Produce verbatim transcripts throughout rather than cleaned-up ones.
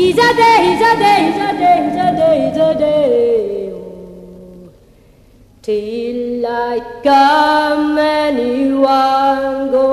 He's a day, he's a day, he's a day, he's a day, he's a day. Oh, till I come anyone go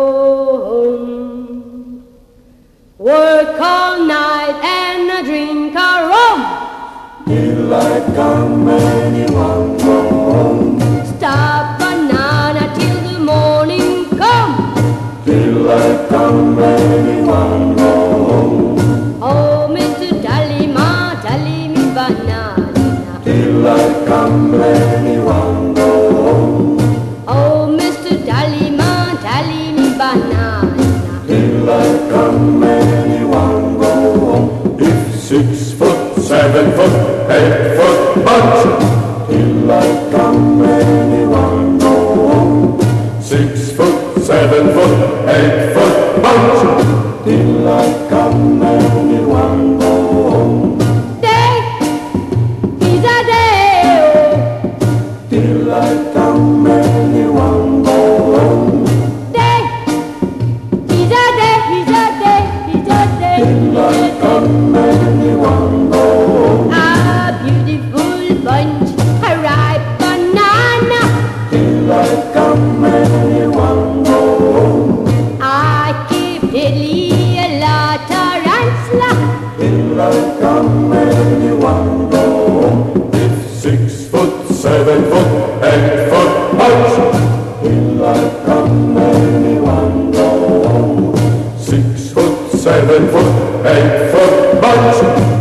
home. Work all night and I drink a rum. Till I come anyone go home. Stop banana till the morning come. Till I come anyone go home. Oh, Mister Dallyma, dally me banana. Till I come anyone go home. Oh, Mister Dallyma, dally me banana. Till I come anyone go home. If six foot, seven foot, eight foot bunch. Till I come anyone go home. Six foot, seven foot, eight foot bunch. Till I come anyone go home. Day is a day, oh. Till I come anyone go home. Day is a day, is a day, is a day. Till I come anyone go home. A beautiful bunch, a ripe banana. Till I come anyone go home. I keep diddly a lot of ransla. Till I come anyone go home. If six foot, seven foot, eight foot bunch. Till I come anyone go home. Six foot, seven foot, eight foot bunch.